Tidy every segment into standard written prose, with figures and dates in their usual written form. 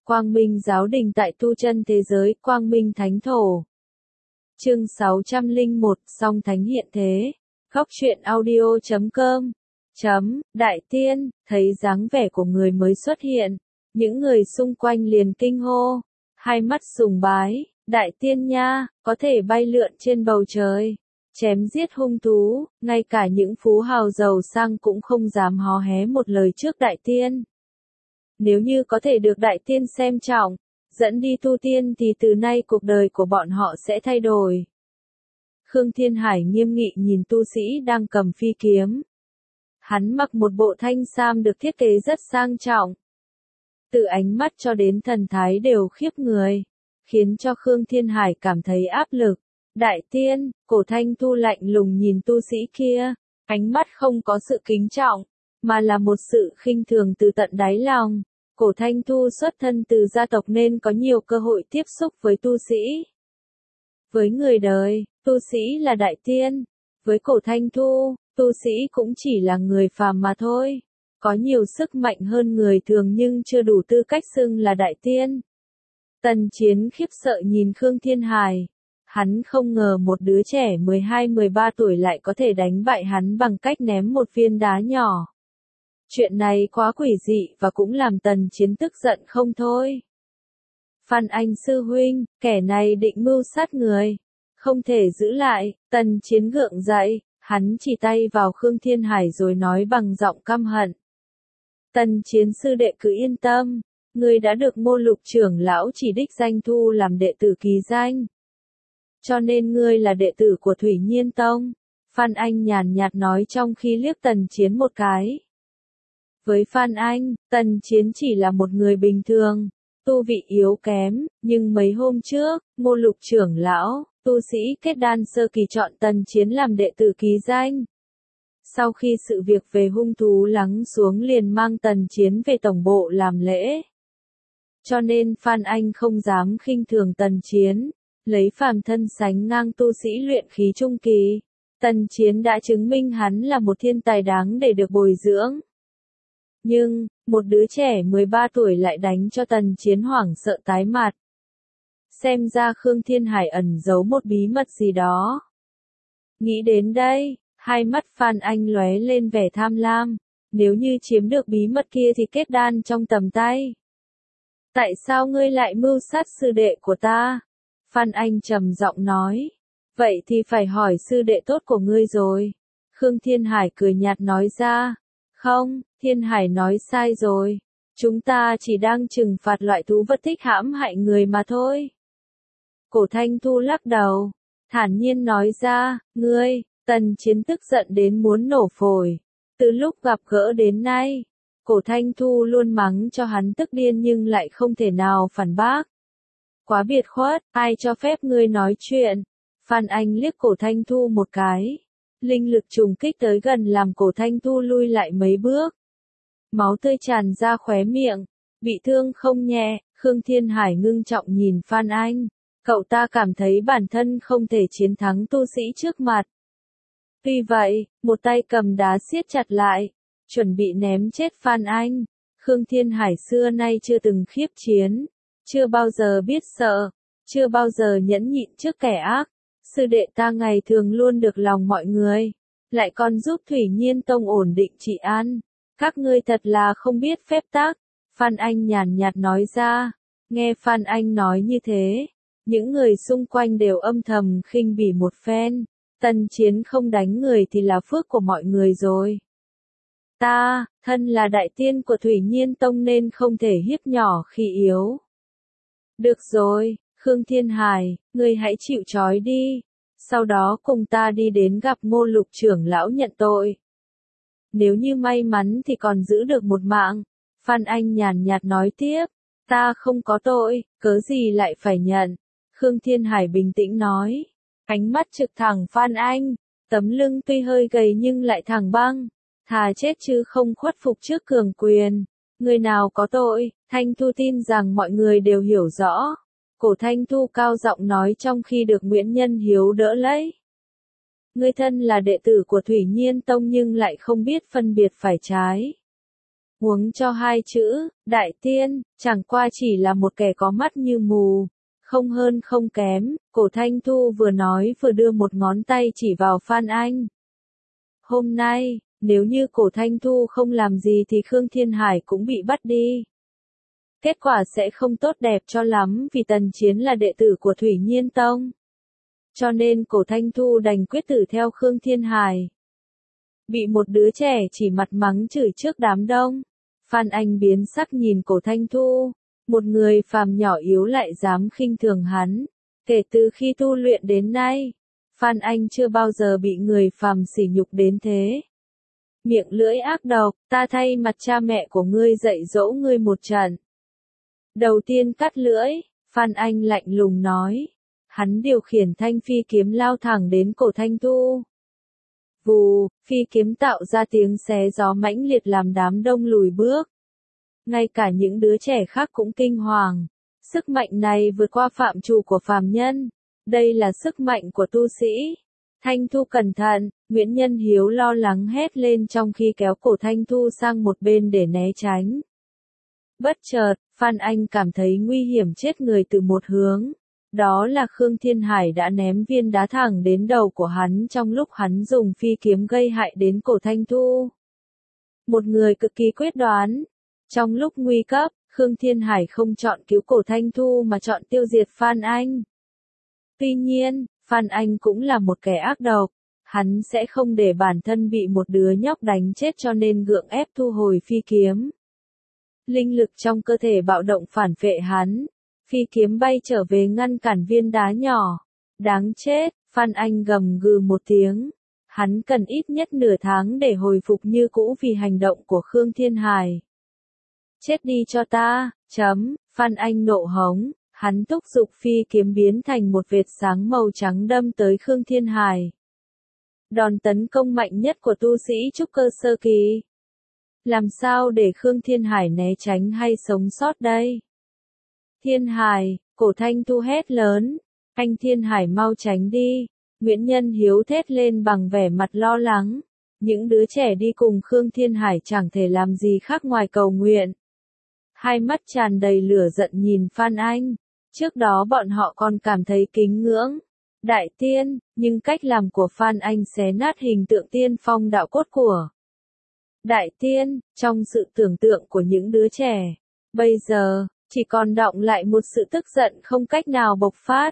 Quang Minh Giáo Đình tại tu chân thế giới, Quang Minh Thánh Thổ. Chương 601, Song Thánh Hiện Thế. Góc truyện audio.com. Đại tiên, thấy dáng vẻ của người mới xuất hiện, những người xung quanh liền kinh hô, hai mắt sùng bái, đại tiên nha, có thể bay lượn trên bầu trời, chém giết hung thú, ngay cả những phú hào giàu sang cũng không dám hó hé một lời trước đại tiên. Nếu như có thể được đại tiên xem trọng, dẫn đi tu tiên thì từ nay cuộc đời của bọn họ sẽ thay đổi. Khương Thiên Hải nghiêm nghị nhìn tu sĩ đang cầm phi kiếm. Hắn mặc một bộ thanh sam được thiết kế rất sang trọng. Từ ánh mắt cho đến thần thái đều khiếp người, khiến cho Khương Thiên Hải cảm thấy áp lực. Đại tiên, Cổ Thanh Thu lạnh lùng nhìn tu sĩ kia, ánh mắt không có sự kính trọng, mà là một sự khinh thường từ tận đáy lòng. Cổ Thanh Thu xuất thân từ gia tộc nên có nhiều cơ hội tiếp xúc với tu sĩ. Với người đời, tu sĩ là đại tiên. Với Cổ Thanh Thu, tu sĩ cũng chỉ là người phàm mà thôi. Có nhiều sức mạnh hơn người thường nhưng chưa đủ tư cách xưng là đại tiên. Tần Chiến khiếp sợ nhìn Khương Thiên Hải. Hắn không ngờ một đứa trẻ 12-13 tuổi lại có thể đánh bại hắn bằng cách ném một viên đá nhỏ. Chuyện này quá quỷ dị và cũng làm Tần Chiến tức giận không thôi. Phan Anh sư huynh, kẻ này định mưu sát người. Không thể giữ lại, Tần Chiến gượng dậy, hắn chỉ tay vào Khương Thiên Hải rồi nói bằng giọng căm hận. Tần Chiến sư đệ cứ yên tâm, ngươi đã được Ngô Lục trưởng lão chỉ đích danh thu làm đệ tử ký danh. Cho nên ngươi là đệ tử của Thủy Nhiên Tông. Phan Anh nhàn nhạt nói trong khi liếc Tần Chiến một cái. Với Phan Anh, Tần Chiến chỉ là một người bình thường, tu vị yếu kém, nhưng mấy hôm trước, Ngô Lục trưởng lão, tu sĩ kết đan sơ kỳ chọn Tần Chiến làm đệ tử ký danh. Sau khi sự việc về hung thú lắng xuống liền mang Tần Chiến về tổng bộ làm lễ. Cho nên Phan Anh không dám khinh thường Tần Chiến, lấy phàm thân sánh ngang tu sĩ luyện khí trung kỳ. Tần Chiến đã chứng minh hắn là một thiên tài đáng để được bồi dưỡng. Nhưng, một đứa trẻ 13 tuổi lại đánh cho Tần Chiến hoảng sợ tái mặt. Xem ra Khương Thiên Hải ẩn giấu một bí mật gì đó. Nghĩ đến đây, hai mắt Phan Anh lóe lên vẻ tham lam. Nếu như chiếm được bí mật kia thì kết đan trong tầm tay. Tại sao ngươi lại mưu sát sư đệ của ta? Phan Anh trầm giọng nói. Vậy thì phải hỏi sư đệ tốt của ngươi rồi. Khương Thiên Hải cười nhạt nói ra. Không, Thiên Hải nói sai rồi. Chúng ta chỉ đang trừng phạt loại thú vật thích hãm hại người mà thôi. Cổ Thanh Thu lắc đầu, thản nhiên nói ra, ngươi, Tần Chiến tức giận đến muốn nổ phổi. Từ lúc gặp gỡ đến nay, Cổ Thanh Thu luôn mắng cho hắn tức điên nhưng lại không thể nào phản bác. Quá biệt khuất, ai cho phép ngươi nói chuyện? Phan Anh liếc Cổ Thanh Thu một cái. Linh lực trùng kích tới gần làm Cổ Thanh Thu lui lại mấy bước. Máu tươi tràn ra khóe miệng, bị thương không nhẹ. Khương Thiên Hải ngưng trọng nhìn Phan Anh. Cậu ta cảm thấy bản thân không thể chiến thắng tu sĩ trước mặt. Tuy vậy, một tay cầm đá siết chặt lại, chuẩn bị ném chết Phan Anh. Khương Thiên Hải xưa nay chưa từng khiếp chiến, chưa bao giờ biết sợ, chưa bao giờ nhẫn nhịn trước kẻ ác. Sư đệ ta ngày thường luôn được lòng mọi người, lại còn giúp Thủy Nhiên Tông ổn định trị an. Các ngươi thật là không biết phép tắc. Phan Anh nhàn nhạt nói ra. Nghe Phan Anh nói như thế, những người xung quanh đều âm thầm khinh bỉ một phen. Tần Chiến không đánh người thì là phước của mọi người rồi. Ta, thân là đại tiên của Thủy Nhiên Tông nên không thể hiếp nhỏ khi yếu. Được rồi, Khương Thiên Hải, ngươi hãy chịu trói đi. Sau đó cùng ta đi đến gặp Ngô Lục trưởng lão nhận tội. Nếu như may mắn thì còn giữ được một mạng. Phan Anh nhàn nhạt nói tiếp. Ta không có tội, cớ gì lại phải nhận. Khương Thiên Hải bình tĩnh nói. Ánh mắt trực thẳng Phan Anh. Tấm lưng tuy hơi gầy nhưng lại thẳng băng. Thà chết chứ không khuất phục trước cường quyền. Người nào có tội, Thanh Thu tin rằng mọi người đều hiểu rõ. Cổ Thanh Thu cao giọng nói trong khi được Nguyễn Nhân Hiếu đỡ lấy. Ngươi thân là đệ tử của Thủy Nhiên Tông nhưng lại không biết phân biệt phải trái. Huống cho hai chữ, đại tiên, chẳng qua chỉ là một kẻ có mắt như mù. Không hơn không kém, Cổ Thanh Thu vừa nói vừa đưa một ngón tay chỉ vào Phan Anh. Hôm nay, nếu như Cổ Thanh Thu không làm gì thì Khương Thiên Hải cũng bị bắt đi. Kết quả sẽ không tốt đẹp cho lắm vì Tần Chiến là đệ tử của Thủy Nhiên Tông. Cho nên Cổ Thanh Thu đành quyết tử theo Khương Thiên Hải. Bị một đứa trẻ chỉ mặt mắng chửi trước đám đông. Phan Anh biến sắc nhìn Cổ Thanh Thu. Một người phàm nhỏ yếu lại dám khinh thường hắn. Kể từ khi tu luyện đến nay, Phan Anh chưa bao giờ bị người phàm sỉ nhục đến thế. Miệng lưỡi ác độc, ta thay mặt cha mẹ của ngươi dạy dỗ ngươi một trận. Đầu tiên cắt lưỡi, Phan Anh lạnh lùng nói. Hắn điều khiển thanh phi kiếm lao thẳng đến Cổ Thanh Thu. Vù, phi kiếm tạo ra tiếng xé gió mãnh liệt làm đám đông lùi bước. Ngay cả những đứa trẻ khác cũng kinh hoàng. Sức mạnh này vượt qua phạm trù của phàm nhân. Đây là sức mạnh của tu sĩ. Thanh Thu cẩn thận, Nguyễn Nhân Hiếu lo lắng hét lên trong khi kéo Cổ Thanh Thu sang một bên để né tránh. Bất chợt, Phan Anh cảm thấy nguy hiểm chết người từ một hướng. Đó là Khương Thiên Hải đã ném viên đá thẳng đến đầu của hắn trong lúc hắn dùng phi kiếm gây hại đến Cổ Thanh Thu. Một người cực kỳ quyết đoán. Trong lúc nguy cấp, Khương Thiên Hải không chọn cứu Cổ Thanh Thu mà chọn tiêu diệt Phan Anh. Tuy nhiên, Phan Anh cũng là một kẻ ác độc. Hắn sẽ không để bản thân bị một đứa nhóc đánh chết cho nên gượng ép thu hồi phi kiếm. Linh lực trong cơ thể bạo động phản phệ hắn. Phi kiếm bay trở về ngăn cản viên đá nhỏ. Đáng chết, Phan Anh gầm gừ một tiếng. Hắn cần ít nhất nửa tháng để hồi phục như cũ vì hành động của Khương Thiên Hải. Chết đi cho ta, Phan Anh nộ hống. Hắn thúc giục phi kiếm biến thành một vệt sáng màu trắng đâm tới Khương Thiên Hải. Đòn tấn công mạnh nhất của tu sĩ trúc cơ sơ kỳ. Làm sao để Khương Thiên Hải né tránh hay sống sót đây? Thiên Hải, Cổ Thanh Thu hét lớn. Anh Thiên Hải mau tránh đi. Nguyễn Nhân Hiếu thét lên bằng vẻ mặt lo lắng. Những đứa trẻ đi cùng Khương Thiên Hải chẳng thể làm gì khác ngoài cầu nguyện. Hai mắt tràn đầy lửa giận nhìn Phan Anh. Trước đó bọn họ còn cảm thấy kính ngưỡng. Đại tiên, nhưng cách làm của Phan Anh xé nát hình tượng tiên phong đạo cốt của Đại tiên, trong sự tưởng tượng của những đứa trẻ. Bây giờ, chỉ còn đọng lại một sự tức giận không cách nào bộc phát.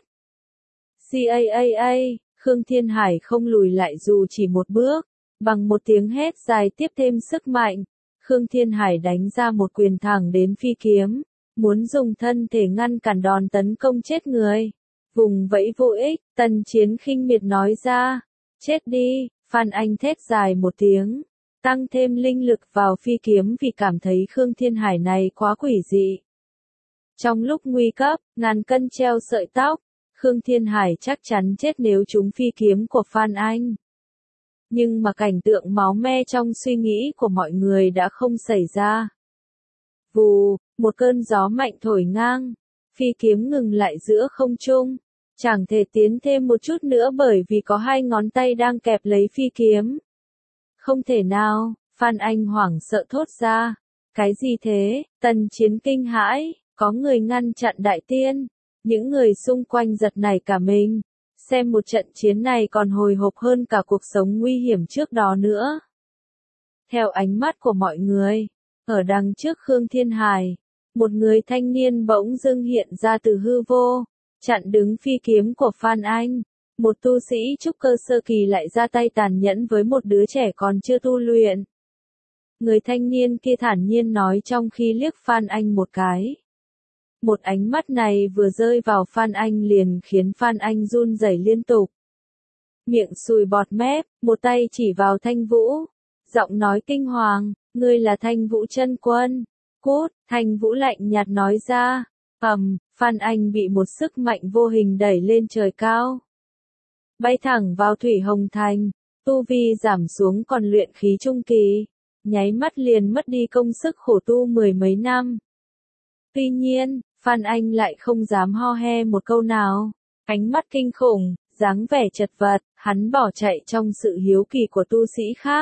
Khương Thiên Hải không lùi lại dù chỉ một bước. Bằng một tiếng hét dài tiếp thêm sức mạnh. Khương Thiên Hải đánh ra một quyền thẳng đến phi kiếm. Muốn dùng thân thể ngăn cản đòn tấn công chết người. Vùng vẫy vô ích, Tần Chiến khinh miệt nói ra. Chết đi, Phan Anh thét dài một tiếng. Tăng thêm linh lực vào phi kiếm vì cảm thấy Khương Thiên Hải này quá quỷ dị. Trong lúc nguy cấp, ngàn cân treo sợi tóc, Khương Thiên Hải chắc chắn chết nếu trúng phi kiếm của Phan Anh. Nhưng mà cảnh tượng máu me trong suy nghĩ của mọi người đã không xảy ra. Vù, một cơn gió mạnh thổi ngang, phi kiếm ngừng lại giữa không trung. Chẳng thể tiến thêm một chút nữa bởi vì có hai ngón tay đang kẹp lấy phi kiếm. Không thể nào, Phan Anh hoảng sợ thốt ra. Cái gì thế? Tần Chiến kinh hãi, có người ngăn chặn đại tiên. Những người xung quanh giật nảy cả mình. Xem một trận chiến này còn hồi hộp hơn cả cuộc sống nguy hiểm trước đó nữa. Theo ánh mắt của mọi người, ở đằng trước Khương Thiên Hải, một người thanh niên bỗng dưng hiện ra từ hư vô, chặn đứng phi kiếm của Phan Anh. Một tu sĩ trúc cơ sơ kỳ lại ra tay tàn nhẫn với một đứa trẻ còn chưa tu luyện. Người thanh niên kia thản nhiên nói trong khi liếc Phan Anh một cái. Một ánh mắt này vừa rơi vào Phan Anh liền khiến Phan Anh run rẩy liên tục. Miệng sùi bọt mép, một tay chỉ vào Thanh Vũ. Giọng nói kinh hoàng, ngươi là Thanh Vũ chân quân. Cút, Thanh Vũ lạnh nhạt nói ra. Phan Anh bị một sức mạnh vô hình đẩy lên trời cao. Bay thẳng vào Thủy Hồng Thành, tu vi giảm xuống còn luyện khí trung kỳ. Nháy mắt liền mất đi công sức khổ tu mười mấy năm. Tuy nhiên, Phan Anh lại không dám ho he một câu nào. Ánh mắt kinh khủng, dáng vẻ chật vật, hắn bỏ chạy trong sự hiếu kỳ của tu sĩ khác.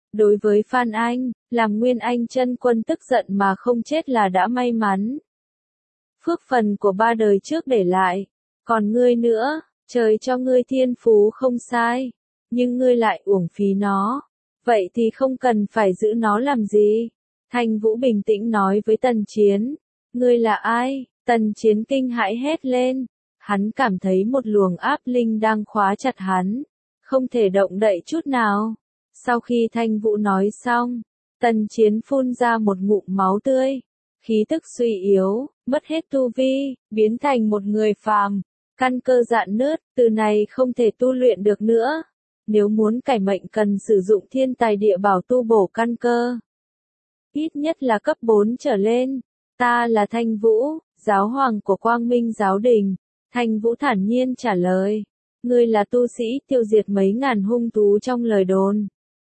Đối với Phan Anh, làm Nguyên Anh chân quân tức giận mà không chết là đã may mắn. Phước phần của 3 đời trước để lại. Còn ngươi nữa, trời cho ngươi thiên phú không sai. Nhưng ngươi lại uổng phí nó. Vậy thì không cần phải giữ nó làm gì. Thanh Vũ bình tĩnh nói với Tần Chiến. Ngươi là ai? Tần Chiến kinh hãi hét lên. Hắn cảm thấy một luồng áp linh đang khóa chặt hắn. Không thể động đậy chút nào. Sau khi Thanh Vũ nói xong, Tần Chiến phun ra một ngụm máu tươi. Khí tức suy yếu, mất hết tu vi, biến thành một người phàm. Căn cơ rạn nứt, từ này không thể tu luyện được nữa. Nếu muốn cải mệnh cần sử dụng thiên tài địa bảo tu bổ căn cơ. Ít nhất là cấp 4 trở lên. Ta là Thanh Vũ, giáo hoàng của Quang Minh giáo đình. Thanh Vũ thản nhiên trả lời. Ngươi là tu sĩ tiêu diệt mấy ngàn hung thú trong lời đồn.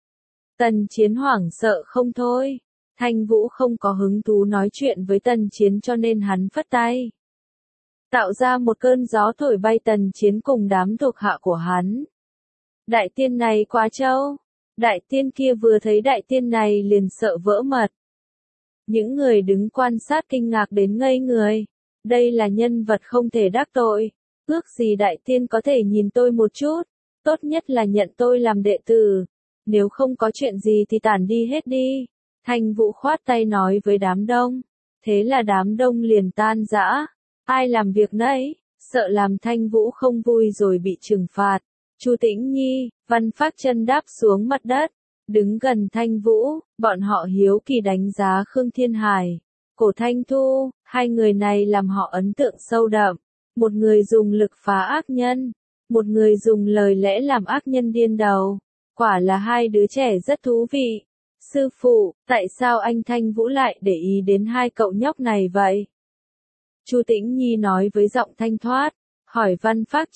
Tần Chiến hoảng sợ không thôi. Thanh Vũ không có hứng thú nói chuyện với Tần Chiến cho nên hắn phất tay. Tạo ra một cơn gió thổi bay Tần Chiến cùng đám thuộc hạ của hắn. Đại tiên này quá trâu. Đại tiên kia vừa thấy đại tiên này liền sợ vỡ mật. Những người đứng quan sát kinh ngạc đến ngây người. Đây là nhân vật không thể đắc tội. Ước gì đại tiên có thể nhìn tôi một chút. Tốt nhất là nhận tôi làm đệ tử. Nếu không có chuyện gì thì tản đi hết đi. Thanh Vũ khoát tay nói với đám đông. Thế là đám đông liền tan rã. Ai làm việc nấy, sợ làm Thanh Vũ không vui rồi bị trừng phạt. Chu Tĩnh Nhi, Văn Phác Chân đáp xuống mặt đất. Đứng gần Thanh Vũ, bọn họ hiếu kỳ đánh giá Khương Thiên Hải. Cổ Thanh Thu, hai người này làm họ ấn tượng sâu đậm. Một người dùng lực phá ác nhân. Một người dùng lời lẽ làm ác nhân điên đầu. Quả là hai đứa trẻ rất thú vị. Sư phụ, tại sao anh Thanh Vũ lại để ý đến hai cậu nhóc này vậy? Chu Tĩnh Nhi nói với giọng thanh thoát, hỏi Văn Phác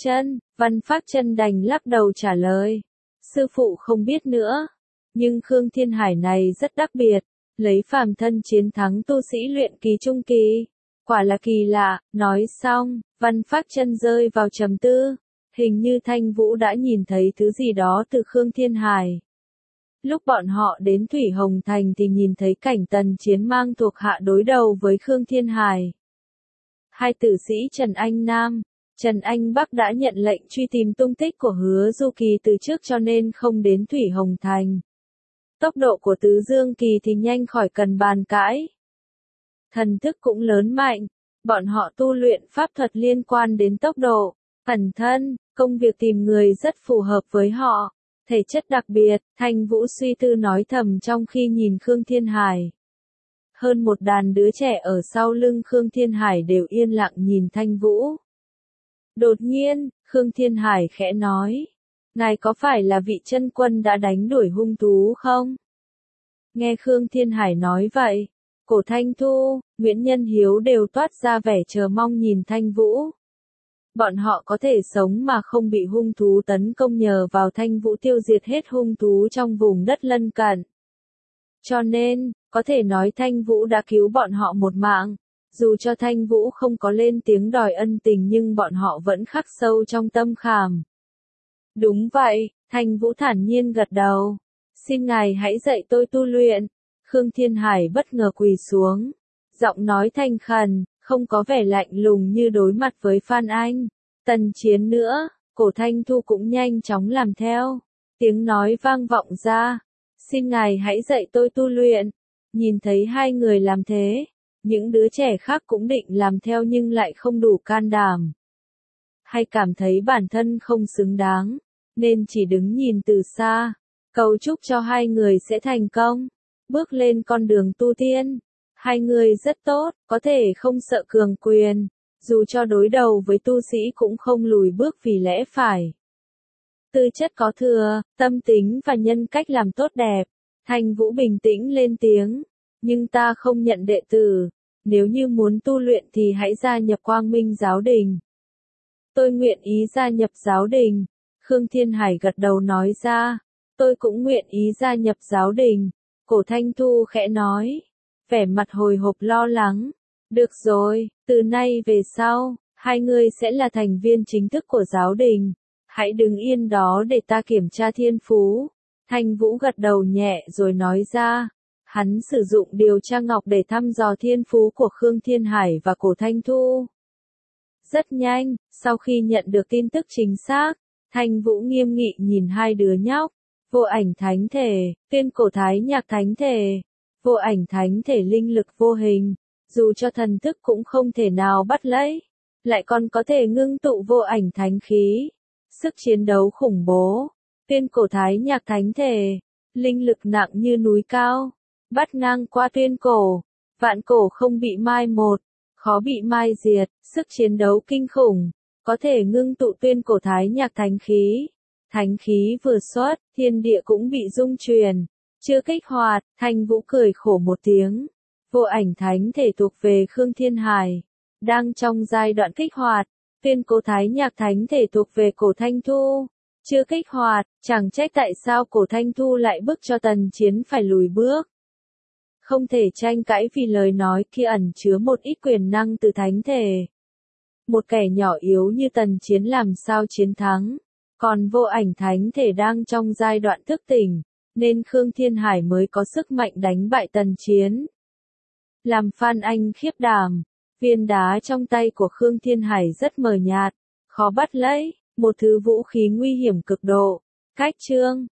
Chân đành lắc đầu trả lời. Sư phụ không biết nữa, nhưng Khương Thiên Hải này rất đặc biệt, lấy phàm thân chiến thắng tu sĩ luyện kỳ trung kỳ. Quả là kỳ lạ, nói xong, Văn Phác Chân rơi vào trầm tư, hình như Thanh Vũ đã nhìn thấy thứ gì đó từ Khương Thiên Hải. Lúc bọn họ đến Thủy Hồng Thành thì nhìn thấy cảnh Tần Chiến mang thuộc hạ đối đầu với Khương Thiên Hải. Hai tử sĩ Trần Anh Nam, Trần Anh Bắc đã nhận lệnh truy tìm tung tích của Hứa Du Kỳ từ trước cho nên không đến Thủy Hồng Thành. Tốc độ của Tứ Dương Kỳ thì nhanh khỏi cần bàn cãi. Thần thức cũng lớn mạnh, bọn họ tu luyện pháp thuật liên quan đến tốc độ, ẩn thân, công việc tìm người rất phù hợp với họ. Thể chất đặc biệt, Thanh Vũ suy tư nói thầm trong khi nhìn Khương Thiên Hải. Hơn một đàn đứa trẻ ở sau lưng Khương Thiên Hải đều yên lặng nhìn Thanh Vũ. Đột nhiên, Khương Thiên Hải khẽ nói. Ngài có phải là vị chân quân đã đánh đuổi hung thú không? Nghe Khương Thiên Hải nói vậy, Cổ Thanh Thu, Nguyễn Nhân Hiếu đều toát ra vẻ chờ mong nhìn Thanh Vũ. Bọn họ có thể sống mà không bị hung thú tấn công nhờ vào Thanh Vũ tiêu diệt hết hung thú trong vùng đất lân cận. Cho nên, có thể nói Thanh Vũ đã cứu bọn họ một mạng. Dù cho Thanh Vũ không có lên tiếng đòi ân tình nhưng bọn họ vẫn khắc sâu trong tâm khảm. Đúng vậy, Thanh Vũ thản nhiên gật đầu. Xin ngài hãy dạy tôi tu luyện. Khương Thiên Hải bất ngờ quỳ xuống. Giọng nói thanh khẩn, không có vẻ lạnh lùng như đối mặt với Phan Anh. Tần Chiến nữa, Cổ Thanh Thu cũng nhanh chóng làm theo. Tiếng nói vang vọng ra. Xin ngài hãy dạy tôi tu luyện. Nhìn thấy hai người làm thế, những đứa trẻ khác cũng định làm theo nhưng lại không đủ can đảm. Hay cảm thấy bản thân không xứng đáng, nên chỉ đứng nhìn từ xa. Cầu chúc cho hai người sẽ thành công, bước lên con đường tu tiên. Hai người rất tốt, có thể không sợ cường quyền, dù cho đối đầu với tu sĩ cũng không lùi bước vì lẽ phải. Tư chất có thừa, tâm tính và nhân cách làm tốt đẹp. Thanh Vũ bình tĩnh lên tiếng, nhưng ta không nhận đệ tử, nếu như muốn tu luyện thì hãy gia nhập Quang Minh giáo đình. Tôi nguyện ý gia nhập giáo đình. Khương Thiên Hải gật đầu nói ra, tôi cũng nguyện ý gia nhập giáo đình. Cổ Thanh Thu khẽ nói, vẻ mặt hồi hộp lo lắng. Được rồi, từ nay về sau, hai người sẽ là thành viên chính thức của giáo đình. Hãy đứng yên đó để ta kiểm tra thiên phú. Thanh Vũ gật đầu nhẹ rồi nói ra. Hắn sử dụng điều tra ngọc để thăm dò thiên phú của Khương Thiên Hải và Cổ Thanh Thu. Rất nhanh, sau khi nhận được tin tức chính xác, Thanh Vũ nghiêm nghị nhìn hai đứa nhóc. Vô ảnh thánh thể, Tuyên Cổ Thái Nhạc thánh thể. Vô ảnh thánh thể linh lực vô hình, dù cho thần thức cũng không thể nào bắt lấy, lại còn có thể ngưng tụ vô ảnh thánh khí. Sức chiến đấu khủng bố. Tuyên Cổ Thái Nhạc thánh thể, linh lực nặng như núi cao, bắt ngang qua tuyên cổ, vạn cổ không bị mai một, khó bị mai diệt, sức chiến đấu kinh khủng, có thể ngưng tụ Tuyên Cổ Thái Nhạc thánh khí. Thánh khí vừa xuất, thiên địa cũng bị rung chuyển, chưa kích hoạt. Thanh Vũ cười khổ một tiếng. Vô ảnh thánh thể thuộc về Khương Thiên Hải, đang trong giai đoạn kích hoạt. Tuyên Cổ Thái Nhạc thánh thể thuộc về Cổ Thanh Thu, chưa kích hoạt. Chẳng trách tại sao Cổ Thanh Thu lại bức cho Tần Chiến phải lùi bước. Không thể tranh cãi vì lời nói kia ẩn chứa một ít quyền năng từ thánh thể. Một kẻ nhỏ yếu như Tần Chiến làm sao chiến thắng. Còn vô ảnh thánh thể đang trong giai đoạn thức tỉnh, nên Khương Thiên Hải mới có sức mạnh đánh bại Tần Chiến. Làm Phan Anh khiếp đảm, viên đá trong tay của Khương Thiên Hải rất mờ nhạt, khó bắt lấy, một thứ vũ khí nguy hiểm cực độ. Cách chương